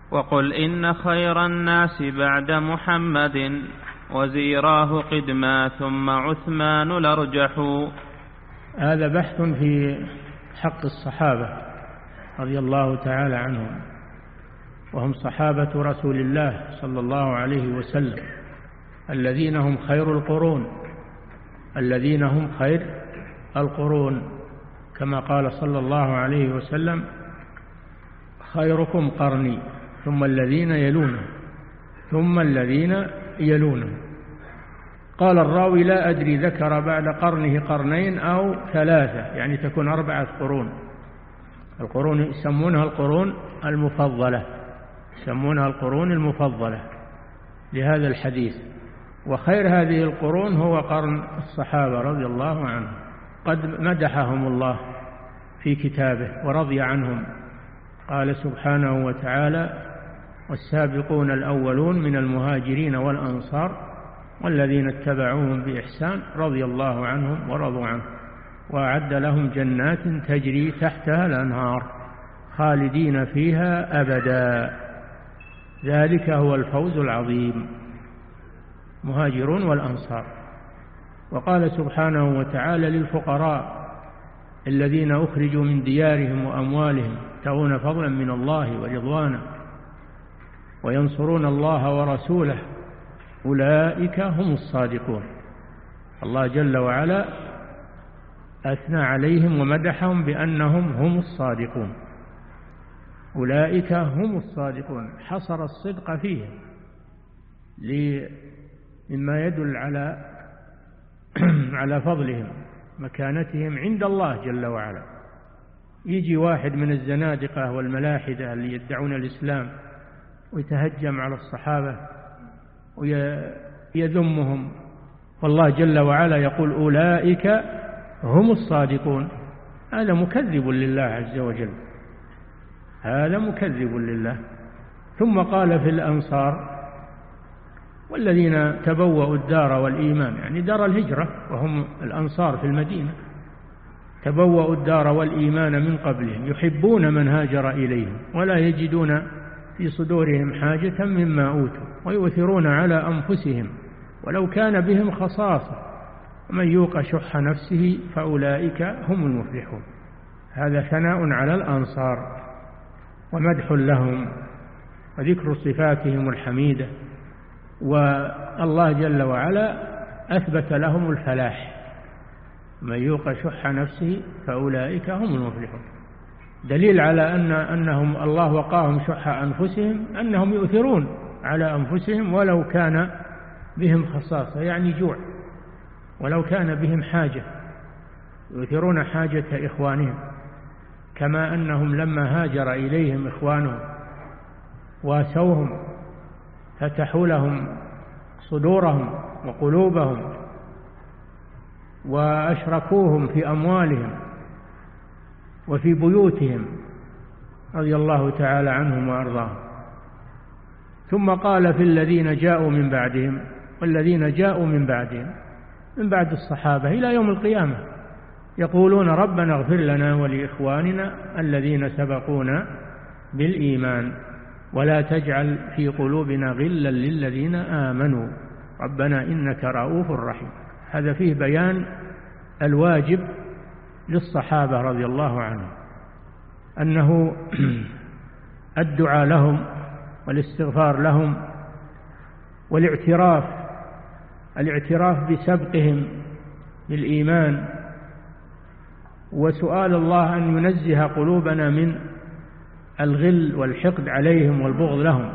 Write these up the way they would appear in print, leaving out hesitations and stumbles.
وقل إن خير الناس بعد محمد وزيراه قدما ثم عثمان الأرجح. هذا بحث في حق الصحابة رضي الله تعالى عنهم، وهم صحابة رسول الله صلى الله عليه وسلم الذين هم خير القرون، الذين هم خير القرون، كما قال صلى الله عليه وسلم: خيركم قرني ثم الذين يلونه ثم الذين يلونه. قال الراوي: لا أدري ذكر بعد قرنه قرنين أو ثلاثة، يعني تكون 4 قرون. القرون يسمونها القرون المفضلة، يسمونها القرون المفضلة لهذا الحديث. وخير هذه القرون هو قرن الصحابة رضي الله عنهم، قد مدحهم الله في كتابه ورضي عنهم. قال سبحانه وتعالى: والسابقون الأولون من المهاجرين والأنصار والذين اتبعوهم بإحسان رضي الله عنهم ورضوا عنه وأعد لهم جنات تجري تحتها الأنهار خالدين فيها أبدا ذلك هو الفوز العظيم. مهاجرون والأنصار. وقال سبحانه وتعالى: للفقراء الذين أخرجوا من ديارهم وأموالهم يبتغون فضلا من الله ورضوانا وينصرون الله ورسوله أولئك هم الصادقون. الله جل وعلا أثنى عليهم ومدحهم بأنهم هم الصادقون، أولئك هم الصادقون، حصر الصدق فيهم مما يدل على فضلهم مكانتهم عند الله جل وعلا. يجي واحد من الزنادقة والملاحدة اللي يدعون الإسلام ويتهجم على الصحابة ويذمهم، والله جل وعلا يقول: أولئك هم الصادقون. هذا مكذب لله عز وجل، هذا مكذب لله. ثم قال في الأنصار: والذين تبوأوا الدار والإيمان، يعني دار الهجرة، وهم الأنصار في المدينة، تبوأوا الدار والإيمان من قبلهم يحبون من هاجر إليهم ولا يجدون في صدورهم حاجة مما أوتوا ويؤثرون على أنفسهم ولو كان بهم خصاصة ومن يوق شح نفسه فأولئك هم المفلحون. هذا ثناء على الأنصار ومدح لهم وذكر صفاتهم الحميدة. والله جل وعلا أثبت لهم الفلاح: من يوق شح نفسه فأولئك هم المفلحون. دليل على أنهم الله وقاهم شح أنفسهم أنهم يؤثرون على أنفسهم ولو كان بهم خصاصة، يعني جوع، ولو كان بهم حاجة، يؤثرون حاجة إخوانهم، كما أنهم لما هاجر إليهم إخوانهم واسوهم فتحوا لهم صدورهم وقلوبهم وأشركوهم في أموالهم وفي بيوتهم رضي الله تعالى عنهم وأرضاهم. ثم قال في الذين جاءوا من بعدهم، والذين جاءوا من بعدهم من بعد الصحابة إلى يوم القيامة يقولون: ربنا اغفر لنا ولإخواننا الذين سبقونا بالإيمان ولا تجعل في قلوبنا غلا للذين آمنوا ربنا إنك رؤوف رحيم. هذا فيه بيان الواجب للصحابة رضي الله عنهم، أنه الدعاء لهم والاستغفار لهم والاعتراف بسبقهم بالإيمان، وسؤال الله أن ينزه قلوبنا من الغل والحقد عليهم والبغض لهم.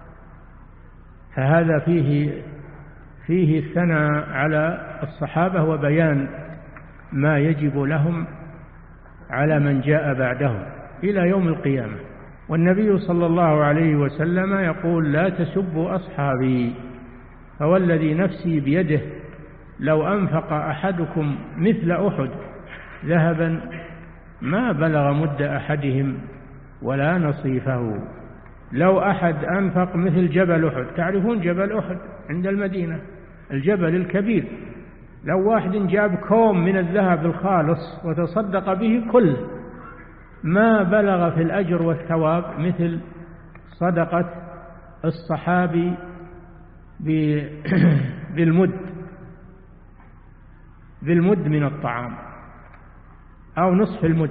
فهذا فيه الثناء على الصحابة وبيان ما يجب لهم على من جاء بعدهم إلى يوم القيامة. والنبي صلى الله عليه وسلم يقول: لا تسبوا أصحابي فوالذي نفسي بيده لو أنفق أحدكم مثل أحد ذهبا ما بلغ مد أحدهم ولا نصيفه. لو أحد أنفق مثل جبل أحد، تعرفون جبل أحد عند المدينة الجبل الكبير، لو واحد جاب كوم من الذهب الخالص وتصدق به كله ما بلغ في الأجر والثواب مثل صدقة الصحابي بالمد من الطعام أو نصف المد.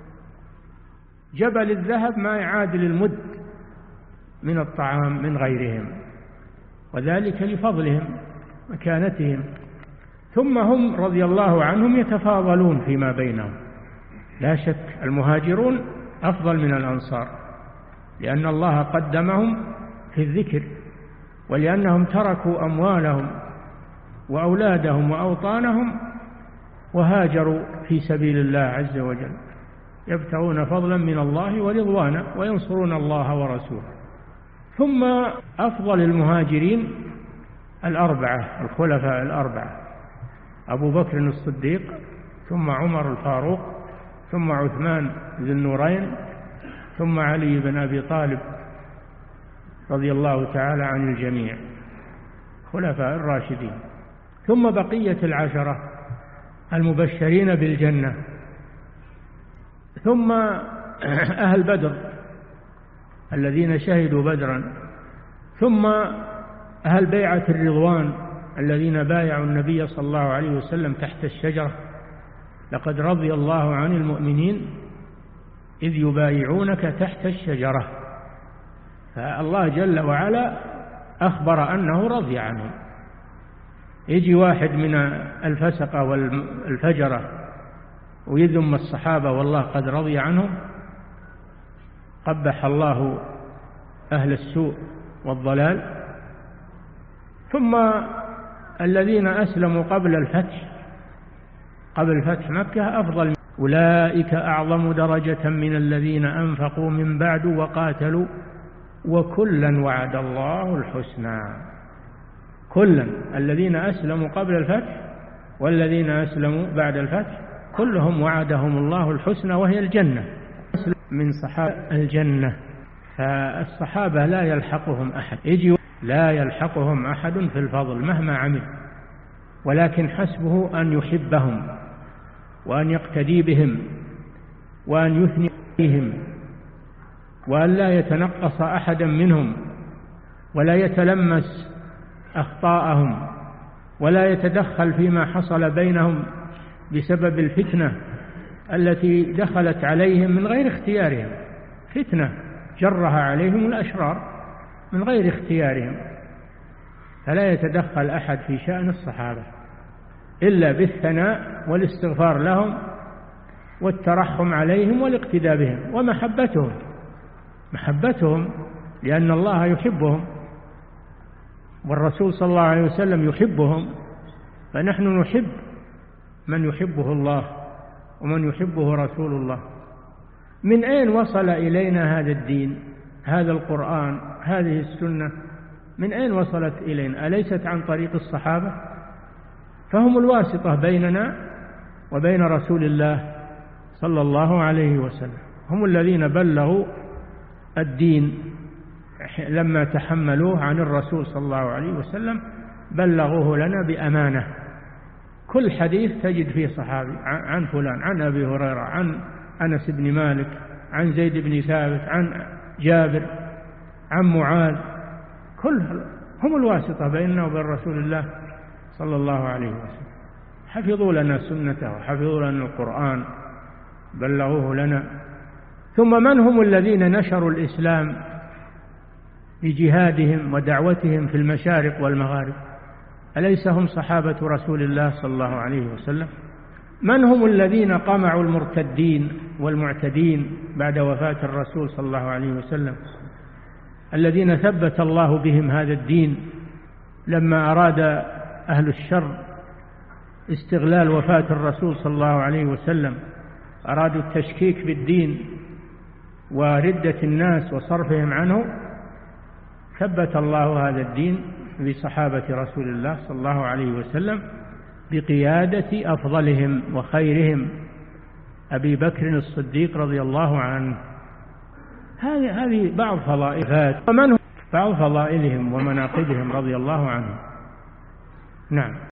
جبل الذهب ما يعادل المد من الطعام من غيرهم، وذلك لفضلهم مكانتهم. ثم هم رضي الله عنهم يتفاضلون فيما بينهم، لا شك المهاجرون أفضل من الأنصار، لأن الله قدمهم في الذكر، ولأنهم تركوا أموالهم وأولادهم وأوطانهم وهاجروا في سبيل الله عز وجل، يبتغون فضلا من الله ورضوانا وينصرون الله ورسوله. ثم أفضل المهاجرين الأربعة، الخلفاء الأربعة: أبو بكر الصديق، ثم عمر الفاروق، ثم عثمان ذي النورين، ثم علي بن أبي طالب رضي الله تعالى عن الجميع، خلفاء الراشدين. ثم بقية العشرة المبشرين بالجنة، ثم أهل بدر الذين شهدوا بدرا، ثم أهل بيعة الرضوان الذين بايعوا النبي صلى الله عليه وسلم تحت الشجرة: لقد رضي الله عن المؤمنين إذ يبايعونك تحت الشجرة. فالله جل وعلا أخبر أنه رضي عنهم. يجي واحد من الفسقة والفجرة ويذم الصحابة والله قد رضي عنهم، قبح الله أهل السوء والضلال. ثم الذين أسلموا قبل فتح مكة أفضل، أولئك أعظم درجة من الذين أنفقوا من بعد وقاتلوا وكلا وعد الله الحسنى. كلا، الذين أسلموا قبل الفتح والذين أسلموا بعد الفتح كلهم وعدهم الله الحسنى وهي الجنة، من صحابة الجنة. فالصحابة لا يلحقهم أحد، لا يلحقهم أحد في الفضل مهما عمل، ولكن حسبه أن يحبهم وأن يقتدي بهم وأن يثني بهم، وأن لا يتنقص أحدا منهم ولا يتلمس أخطاءهم ولا يتدخل فيما حصل بينهم بسبب الفتنة التي دخلت عليهم من غير اختيارهم، فتنة جرها عليهم الأشرار من غير اختيارهم. فلا يتدخل أحد في شأن الصحابة إلا بالثناء والاستغفار لهم والترحم عليهم والاقتداء بهم محبتهم لأن الله يحبهم والرسول صلى الله عليه وسلم يحبهم، فنحن نحب من يحبه الله ومن يحبه رسول الله. من أين وصل إلينا هذا الدين، هذا القرآن، هذه السنة؟ من أين وصلت إلينا؟ أليست عن طريق الصحابة؟ فهم الواسطة بيننا وبين رسول الله صلى الله عليه وسلم، هم الذين بلغوا الدين لما تحملوه عن الرسول صلى الله عليه وسلم، بلغوه لنا بأمانة. كل حديث تجد فيه صحابي، عن فلان، عن أبي هريرة، عن أنس بن مالك، عن زيد بن ثابت، عن جابر، عن معاذ، كلهم هم الواسطة بيننا وبين رسول الله صلى الله عليه وسلم. حفظوا لنا سنته وحفظوا لنا القرآن، بلغوه لنا. ثم من هم الذين نشروا الإسلام بجهادهم ودعوتهم في المشارق والمغارب؟ أليس هم صحابة رسول الله صلى الله عليه وسلم؟ من هم الذين قمعوا المرتدين والمعتدين بعد وفاة الرسول صلى الله عليه وسلم، الذين ثبت الله بهم هذا الدين لما أراد أهل الشر استغلال وفاة الرسول صلى الله عليه وسلم، أرادوا التشكيك بالدين وردة الناس وصرفهم عنه، ثبت الله هذا الدين بصحابة رسول الله صلى الله عليه وسلم بقيادة أفضلهم وخيرهم أبي بكر الصديق رضي الله عنه. هذه بعض فضائلهم ومناقبهم رضي الله عنهم. نعم.